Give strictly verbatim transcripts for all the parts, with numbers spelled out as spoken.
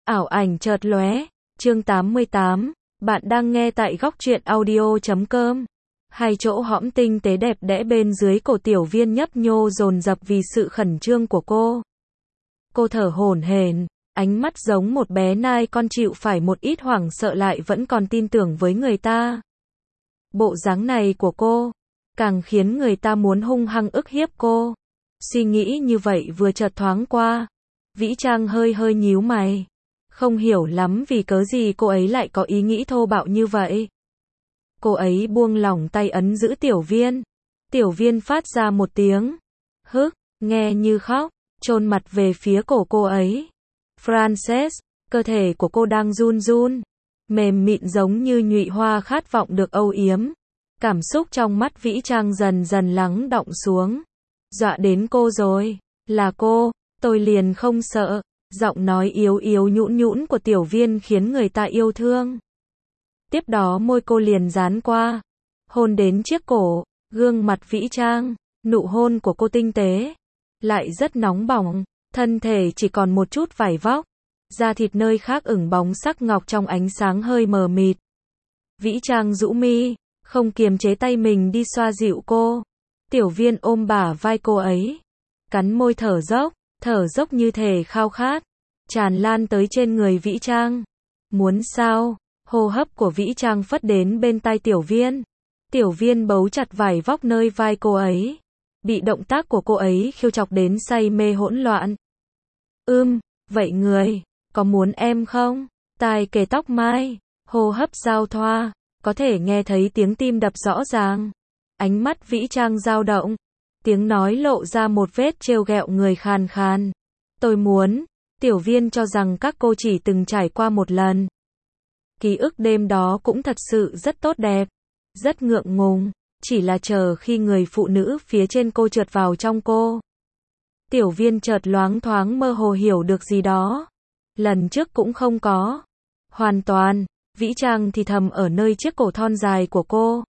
Ảo ảnh chợt lóe, chương tám mươi tám, bạn đang nghe tại góc truyện audio chấm com. Hai chỗ hõm tinh tế đẹp đẽ bên dưới cổ Tiểu Viên nhấp nhô dồn dập vì sự khẩn trương của cô. Cô thở hổn hển, ánh mắt giống một bé nai con chịu phải một ít hoảng sợ lại vẫn còn tin tưởng với người ta. Bộ dáng này của cô, càng khiến người ta muốn hung hăng ức hiếp cô. Suy nghĩ như vậy vừa chợt thoáng qua, Vĩ Trang hơi hơi nhíu mày. Không hiểu lắm vì cớ gì cô ấy lại có ý nghĩ thô bạo như vậy. Cô ấy buông lỏng tay ấn giữ Tiểu Viên. Tiểu Viên phát ra một tiếng hức, nghe như khóc, chôn mặt về phía cổ cô ấy. Frances, cơ thể của cô đang run run, mềm mịn giống như nhụy hoa khát vọng được âu yếm. Cảm xúc trong mắt Vĩ Trang dần dần lắng đọng xuống. Dọa đến cô rồi, là cô, tôi liền không sợ. Giọng nói yếu yếu nhũn nhũn của Tiểu Viên khiến người ta yêu thương. Tiếp đó môi cô liền dán qua, hôn đến chiếc cổ, gương mặt Vĩ Trang. Nụ hôn của cô tinh tế, lại rất nóng bỏng, thân thể chỉ còn một chút vải vóc, da thịt nơi khác ửng bóng sắc ngọc trong ánh sáng hơi mờ mịt. Vĩ Trang rũ mi, không kiềm chế tay mình đi xoa dịu cô. Tiểu Viên ôm bả vai cô ấy, cắn môi thở dốc, thở dốc như thể khao khát, tràn lan tới trên người Vĩ Trang. Muốn sao? Hô hấp của Vĩ Trang phất đến bên tai Tiểu Viên. Tiểu Viên bấu chặt vải vóc nơi vai cô ấy, bị động tác của cô ấy khiêu chọc đến say mê hỗn loạn. Ưm, vậy người, có muốn em không? Tai kề tóc mai, hô hấp giao thoa, có thể nghe thấy tiếng tim đập rõ ràng. Ánh mắt Vĩ Trang dao động, tiếng nói lộ ra một vết trêu ghẹo người khàn khàn. Tôi muốn. Tiểu Viên cho rằng các cô chỉ từng trải qua một lần. Ký ức đêm đó cũng thật sự rất tốt đẹp, rất ngượng ngùng, chỉ là chờ khi người phụ nữ phía trên cô trượt vào trong cô. Tiểu Viên chợt loáng thoáng mơ hồ hiểu được gì đó. Lần trước cũng không có. Hoàn toàn, Vĩ Trang thì thầm ở nơi chiếc cổ thon dài của cô.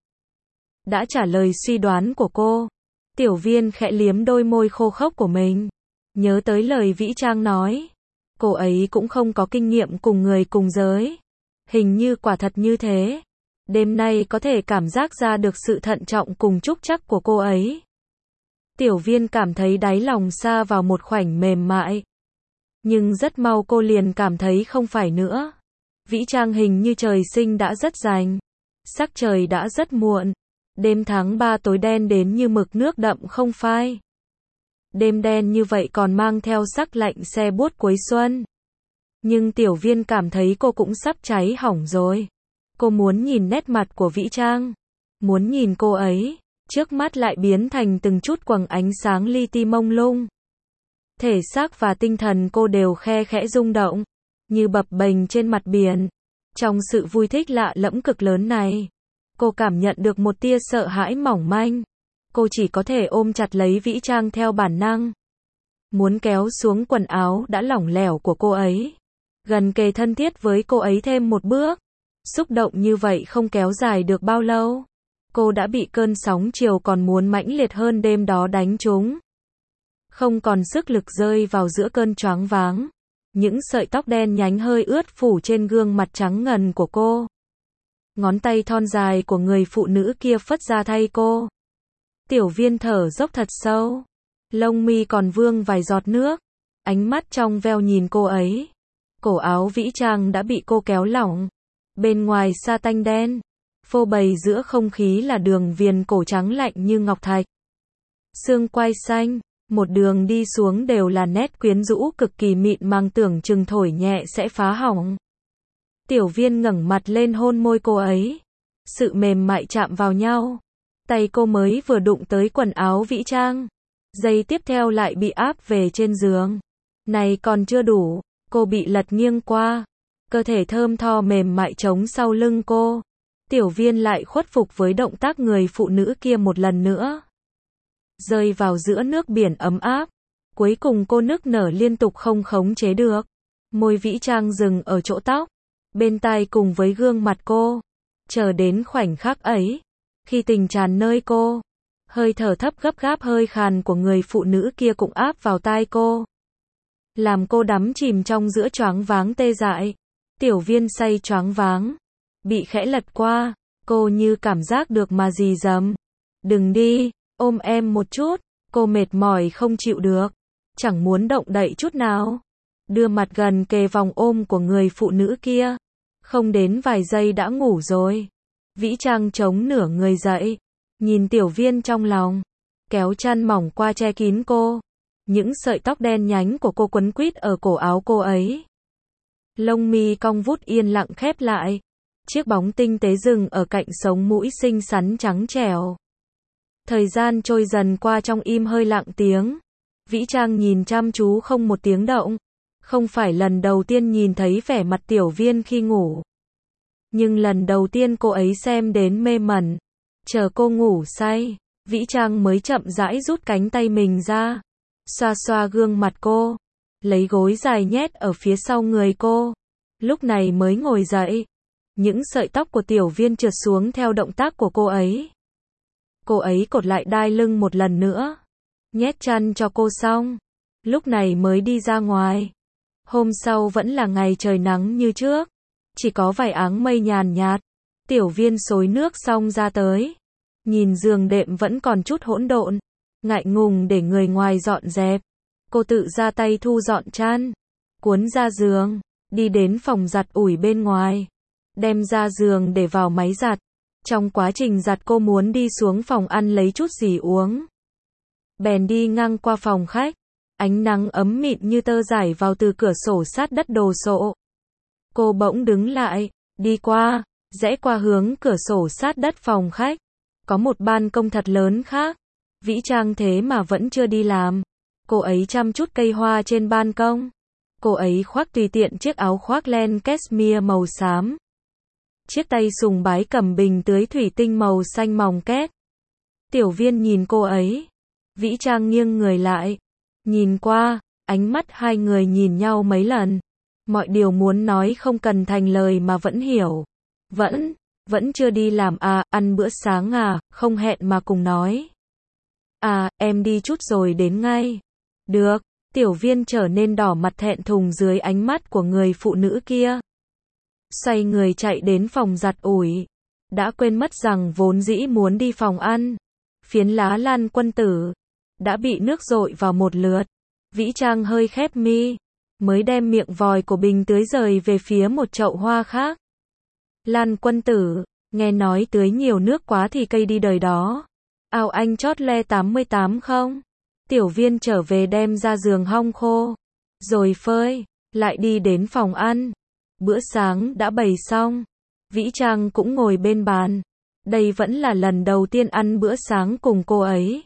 Đã trả lời suy đoán của cô. Tiểu Viên khẽ liếm đôi môi khô khốc của mình. Nhớ tới lời Vĩ Trang nói. Cô ấy cũng không có kinh nghiệm cùng người cùng giới. Hình như quả thật như thế. Đêm nay có thể cảm giác ra được sự thận trọng cùng trúc chắc của cô ấy. Tiểu Viên cảm thấy đáy lòng sa vào một khoảnh mềm mại. Nhưng rất mau cô liền cảm thấy không phải nữa. Vĩ Trang hình như trời sinh đã rất rành. Sắc trời đã rất muộn. Đêm tháng ba tối đen đến như mực nước đậm không phai. Đêm đen như vậy còn mang theo sắc lạnh se buốt cuối xuân. Nhưng Tiểu Viên cảm thấy cô cũng sắp cháy hỏng rồi. Cô muốn nhìn nét mặt của Vĩ Trang. Muốn nhìn cô ấy. Trước mắt lại biến thành từng chút quầng ánh sáng li ti mông lung. Thể xác và tinh thần cô đều khe khẽ rung động. Như bập bềnh trên mặt biển. Trong sự vui thích lạ lẫm cực lớn này, cô cảm nhận được một tia sợ hãi mỏng manh. Cô chỉ có thể ôm chặt lấy Vĩ Trang theo bản năng. Muốn kéo xuống quần áo đã lỏng lẻo của cô ấy. Gần kề thân thiết với cô ấy thêm một bước. Xúc động như vậy không kéo dài được bao lâu. Cô đã bị cơn sóng chiều còn muốn mãnh liệt hơn đêm đó đánh trúng. Không còn sức lực rơi vào giữa cơn choáng váng. Những sợi tóc đen nhánh hơi ướt phủ trên gương mặt trắng ngần của cô. Ngón tay thon dài của người phụ nữ kia phất ra thay cô. Tiểu Viên thở dốc thật sâu. Lông mi còn vương vài giọt nước. Ánh mắt trong veo nhìn cô ấy. Cổ áo Vĩ Trang đã bị cô kéo lỏng. Bên ngoài sa tanh đen. Phô bày giữa không khí là đường viền cổ trắng lạnh như ngọc thạch. Xương quai xanh. Một đường đi xuống đều là nét quyến rũ cực kỳ mịn mang tưởng chừng thổi nhẹ sẽ phá hỏng. Tiểu Viên ngẩng mặt lên hôn môi cô ấy. Sự mềm mại chạm vào nhau. Tay cô mới vừa đụng tới quần áo Vĩ Trang. Giây tiếp theo lại bị áp về trên giường. Này còn chưa đủ. Cô bị lật nghiêng qua. Cơ thể thơm tho mềm mại trống sau lưng cô. Tiểu Viên lại khuất phục với động tác người phụ nữ kia một lần nữa. Rơi vào giữa nước biển ấm áp. Cuối cùng cô nức nở liên tục không khống chế được. Môi Vĩ Trang dừng ở chỗ tóc. Bên tai cùng với gương mặt cô. Chờ đến khoảnh khắc ấy. Khi tình tràn nơi cô. Hơi thở thấp gấp gáp hơi khàn của người phụ nữ kia cũng áp vào tai cô. làm cô đắm chìm trong giữa choáng váng tê dại. Tiểu Viên say choáng váng, bị khẽ lật qua, cô như cảm giác được mà rì rầm. Đừng đi, ôm em một chút, cô mệt mỏi không chịu được, chẳng muốn động đậy chút nào. Đưa mặt gần kề vòng ôm của người phụ nữ kia, không đến vài giây đã ngủ rồi. Vĩ Trang chống nửa người dậy, nhìn Tiểu Viên trong lòng, kéo chăn mỏng qua che kín cô. Những sợi tóc đen nhánh của cô quấn quýt ở cổ áo cô ấy. Lông mi cong vút yên lặng khép lại. Chiếc bóng tinh tế dừng ở cạnh sống mũi xinh xắn trắng trẻo. Thời gian trôi dần qua trong im hơi lặng tiếng. Vĩ Trang nhìn chăm chú không một tiếng động. Không phải lần đầu tiên nhìn thấy vẻ mặt Tiểu Viên khi ngủ. Nhưng lần đầu tiên cô ấy xem đến mê mẩn. Chờ cô ngủ say, Vĩ Trang mới chậm rãi rút cánh tay mình ra. Xoa xoa gương mặt cô. Lấy gối dài nhét ở phía sau người cô. Lúc này mới ngồi dậy. Những sợi tóc của Tiểu Viên trượt xuống theo động tác của cô ấy. Cô ấy cột lại đai lưng một lần nữa. Nhét chăn cho cô xong. Lúc này mới đi ra ngoài. Hôm sau vẫn là ngày trời nắng như trước. Chỉ có vài áng mây nhàn nhạt. Tiểu Viên xối nước xong ra tới. Nhìn giường đệm vẫn còn chút hỗn độn. Ngại ngùng để người ngoài dọn dẹp. Cô tự ra tay thu dọn chăn. Cuốn ra giường. Đi đến phòng giặt ủi bên ngoài. Đem ra giường để vào máy giặt. Trong quá trình giặt cô muốn đi xuống phòng ăn lấy chút gì uống. Bèn đi ngang qua phòng khách. Ánh nắng ấm mịn như tơ rải vào từ cửa sổ sát đất đồ sộ. Cô bỗng đứng lại, đi qua, rẽ qua hướng cửa sổ sát đất phòng khách. Có một ban công thật lớn khác. Vĩ Trang thế mà vẫn chưa đi làm. Cô ấy chăm chút cây hoa trên ban công. Cô ấy khoác tùy tiện chiếc áo khoác len cashmere màu xám. Chiếc tay sùng bái cầm bình tưới thủy tinh màu xanh mòng két. Tiểu Viên nhìn cô ấy. Vĩ Trang nghiêng người lại. Nhìn qua, ánh mắt hai người nhìn nhau mấy lần. Mọi điều muốn nói không cần thành lời mà vẫn hiểu. Vẫn, vẫn chưa đi làm à, ăn bữa sáng à, không hẹn mà cùng nói. À, em đi chút rồi đến ngay. Được, Tiểu Viên trở nên đỏ mặt thẹn thùng dưới ánh mắt của người phụ nữ kia. Xoay người chạy đến phòng giặt ủi. Đã quên mất rằng vốn dĩ muốn đi phòng ăn. Phiến lá Lan Quân Tử đã bị nước dội vào một lượt. Vĩ Trang hơi khép mi, mới đem miệng vòi của bình tưới rời về phía một chậu hoa khác. Lan Quân Tử, nghe nói tưới nhiều nước quá thì cây đi đời đó. Ao anh chót le tám mươi tám không? Tiểu Viên trở về đem ra giường hong khô, rồi phơi, lại đi đến phòng ăn. Bữa sáng đã bày xong. Vĩ Trang cũng ngồi bên bàn. Đây vẫn là lần đầu tiên ăn bữa sáng cùng cô ấy.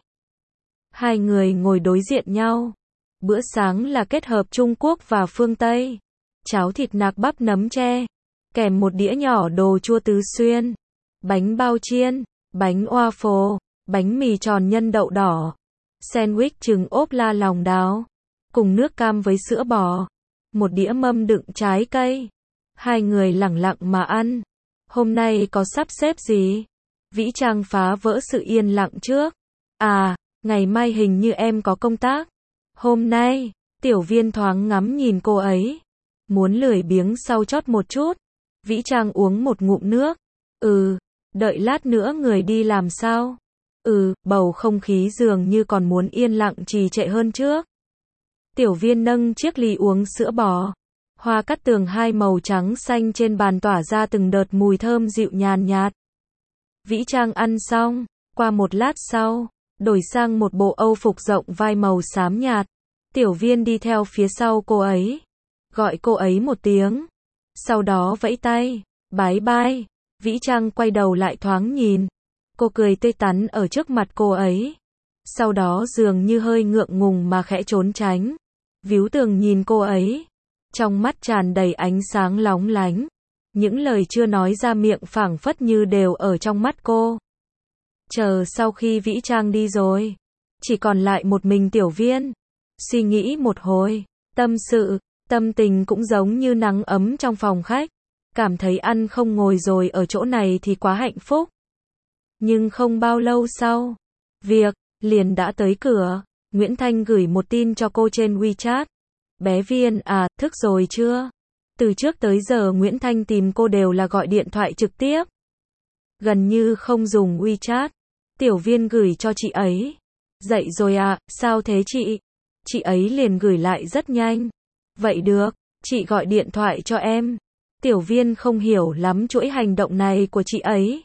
Hai người ngồi đối diện nhau. Bữa sáng là kết hợp Trung Quốc và phương Tây. Cháo thịt nạc bắp nấm tre, kèm một đĩa nhỏ đồ chua tứ xuyên, bánh bao chiên, bánh waffle, bánh mì tròn nhân đậu đỏ, sandwich trứng ốp la lòng đào, cùng nước cam với sữa bò, một đĩa mâm đựng trái cây. Hai người lẳng lặng mà ăn. Hôm nay có sắp xếp gì? Vĩ Trang phá vỡ sự yên lặng trước. À, ngày mai hình như em có công tác. Hôm nay, Tiểu Viên thoáng ngắm nhìn cô ấy. Muốn lười biếng sau chót một chút. Vĩ Trang uống một ngụm nước. Ừ, đợi lát nữa người đi làm sao? Ừ, bầu không khí dường như còn muốn yên lặng trì trệ hơn trước. Tiểu Viên nâng chiếc ly uống sữa bò. Hoa cát tường hai màu trắng xanh trên bàn tỏa ra từng đợt mùi thơm dịu nhàn nhạt. Vĩ Trang ăn xong, qua một lát sau, đổi sang một bộ âu phục rộng vai màu xám nhạt. Tiểu Viên đi theo phía sau cô ấy, gọi cô ấy một tiếng, sau đó vẫy tay, bái bai. Vĩ Trang quay đầu lại thoáng nhìn, cô cười tươi tắn ở trước mặt cô ấy, sau đó dường như hơi ngượng ngùng mà khẽ trốn tránh. Víu tường nhìn cô ấy, trong mắt tràn đầy ánh sáng lóng lánh. Những lời chưa nói ra miệng phảng phất như đều ở trong mắt cô. Chờ sau khi Vĩ Trang đi rồi, chỉ còn lại một mình Tiểu Viên. Suy nghĩ một hồi, tâm sự, tâm tình cũng giống như nắng ấm trong phòng khách. Cảm thấy ăn không ngồi rồi ở chỗ này thì quá hạnh phúc. Nhưng không bao lâu sau, việc liền đã tới cửa. Nguyễn Thanh gửi một tin cho cô trên WeChat. Bé Viên à, thức rồi chưa? Từ trước tới giờ Nguyễn Thanh tìm cô đều là gọi điện thoại trực tiếp. Gần như không dùng WeChat. Tiểu Viên gửi cho chị ấy. Dậy rồi à, sao thế chị? Chị ấy liền gửi lại rất nhanh. Vậy được, chị gọi điện thoại cho em. Tiểu Viên không hiểu lắm chuỗi hành động này của chị ấy.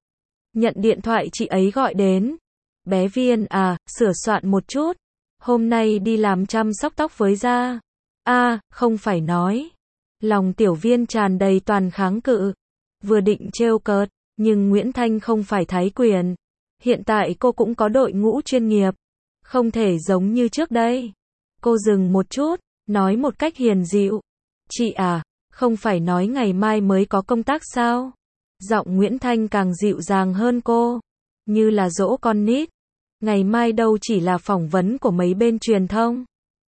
Nhận điện thoại chị ấy gọi đến. Bé Viên à, sửa soạn một chút. Hôm nay đi làm chăm sóc tóc với da. À, không phải nói. Lòng Tiểu Viên tràn đầy toàn kháng cự. Vừa định trêu cợt, nhưng Nguyễn Thanh không phải thái quyền. Hiện tại cô cũng có đội ngũ chuyên nghiệp. Không thể giống như trước đây. Cô dừng một chút, nói một cách hiền dịu. Chị à, không phải nói ngày mai mới có công tác sao? Giọng Nguyễn Thanh càng dịu dàng hơn cô. Như là dỗ con nít. Ngày mai đâu chỉ là phỏng vấn của mấy bên truyền thông.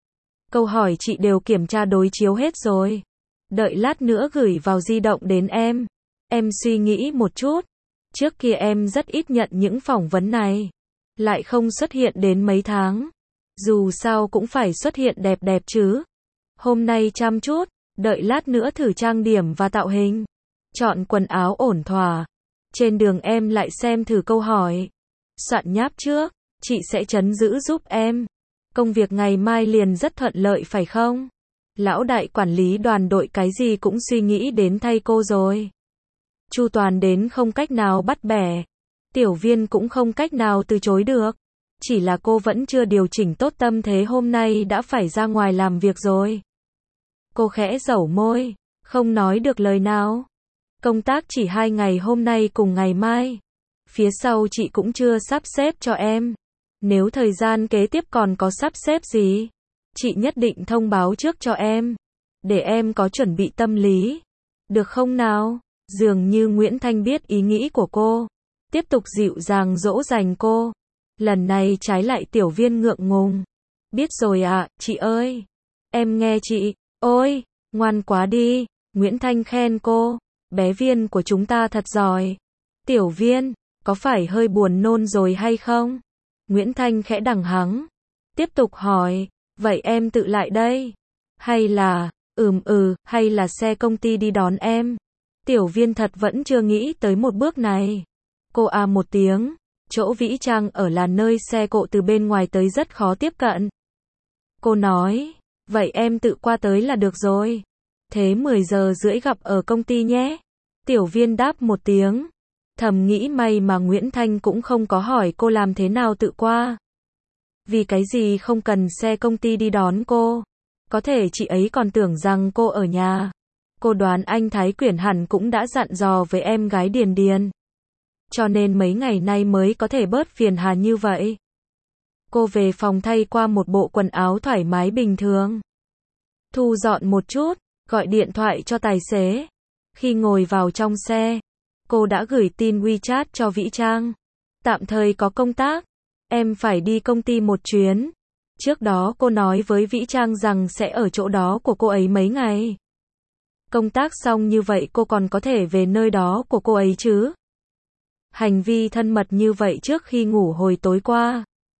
Câu hỏi chị đều kiểm tra đối chiếu hết rồi. Đợi lát nữa gửi vào di động đến em. Em suy nghĩ một chút. Trước kia em rất ít nhận những phỏng vấn này. Lại không xuất hiện đến mấy tháng. Dù sao cũng phải xuất hiện đẹp đẹp chứ. Hôm nay chăm chút. Đợi lát nữa thử trang điểm và tạo hình. Chọn quần áo ổn thỏa. Trên đường em lại xem thử câu hỏi. Soạn nháp trước. Chị sẽ trấn giữ giúp em. Công việc ngày mai liền rất thuận lợi phải không? Lão đại quản lý đoàn đội cái gì cũng suy nghĩ đến thay cô rồi. Chu toàn đến không cách nào bắt bẻ. Tiểu Viên cũng không cách nào từ chối được. Chỉ là cô vẫn chưa điều chỉnh tốt tâm thế hôm nay đã phải ra ngoài làm việc rồi. Cô khẽ dẩu môi, không nói được lời nào. Công tác chỉ hai ngày hôm nay cùng ngày mai. Phía sau chị cũng chưa sắp xếp cho em. Nếu thời gian kế tiếp còn có sắp xếp gì, chị nhất định thông báo trước cho em. Để em có chuẩn bị tâm lý. Được không nào? Dường như Nguyễn Thanh biết ý nghĩ của cô. Tiếp tục dịu dàng dỗ dành cô. Lần này trái lại Tiểu Viên ngượng ngùng. Biết rồi ạ, chị ơi. Em nghe chị. Ôi, ngoan quá đi. Nguyễn Thanh khen cô. Bé Viên của chúng ta thật giỏi. Tiểu Viên, có phải hơi buồn nôn rồi hay không? Nguyễn Thanh khẽ đằng hắng. Tiếp tục hỏi. Vậy em tự lại đây. Hay là, ừm ừ, hay là xe công ty đi đón em. Tiểu Viên thật vẫn chưa nghĩ tới một bước này. Cô à một tiếng. Chỗ Vĩ Trang ở là nơi xe cộ từ bên ngoài tới rất khó tiếp cận. Cô nói. Vậy em tự qua tới là được rồi. Thế mười giờ rưỡi gặp ở công ty nhé. Tiểu Viên đáp một tiếng. Thầm nghĩ may mà Nguyễn Thanh cũng không có hỏi cô làm thế nào tự qua. Vì cái gì không cần xe công ty đi đón cô. Có thể chị ấy còn tưởng rằng cô ở nhà. Cô đoán anh Thái Quyển hẳn cũng đã dặn dò với em gái Điền Điền. Cho nên mấy ngày nay mới có thể bớt phiền hà như vậy. Cô về phòng thay qua một bộ quần áo thoải mái bình thường. Thu dọn một chút, gọi điện thoại cho tài xế. Khi ngồi vào trong xe, cô đã gửi tin WeChat cho Vĩ Trang. Tạm thời có công tác. Em phải đi công ty một chuyến. Trước đó cô nói với Vĩ Trang rằng sẽ ở chỗ đó của cô ấy mấy ngày. Công tác xong như vậy cô còn có thể về nơi đó của cô ấy chứ. Hành vi thân mật như vậy trước khi ngủ hồi tối qua.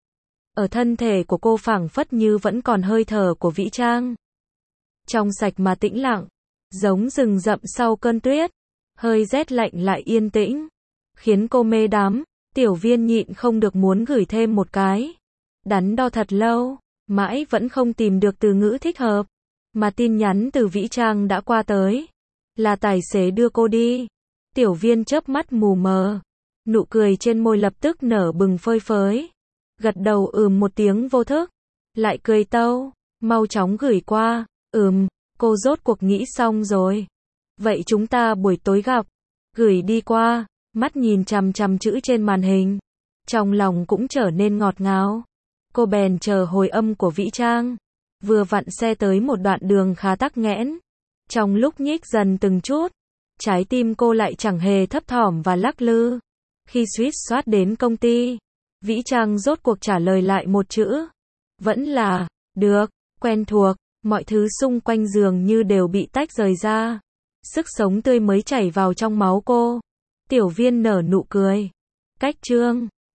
Ở thân thể của cô phảng phất như vẫn còn hơi thở của Vĩ Trang. Trong sạch mà tĩnh lặng. Giống rừng rậm sau cơn tuyết. Hơi rét lạnh lại yên tĩnh. Khiến cô mê đắm. Tiểu Viên nhịn không được muốn gửi thêm một cái. Đắn đo thật lâu. Mãi vẫn không tìm được từ ngữ thích hợp. Mà tin nhắn từ Vĩ Trang đã qua tới. Là tài xế đưa cô đi. Tiểu Viên chớp mắt mù mờ. Nụ cười trên môi lập tức nở bừng phơi phới. Gật đầu ừm một tiếng vô thức. Lại cười tâu. Mau chóng gửi qua. Ừm, cô rốt cuộc nghĩ xong rồi. Vậy chúng ta buổi tối gặp. Gửi đi qua. Mắt nhìn chằm chằm chữ trên màn hình. Trong lòng cũng trở nên ngọt ngào. Cô bèn chờ hồi âm của Vĩ Trang. Vừa vặn xe tới một đoạn đường khá tắc nghẽn. Trong lúc nhích dần từng chút. Trái tim cô lại chẳng hề thấp thỏm và lắc lư. Khi suýt soát đến công ty. Vĩ Trang rốt cuộc trả lời lại một chữ. Vẫn là, được, quen thuộc. Mọi thứ xung quanh giường như đều bị tách rời ra. Sức sống tươi mới chảy vào trong máu cô. Tiểu Viên nở nụ cười. Cách chương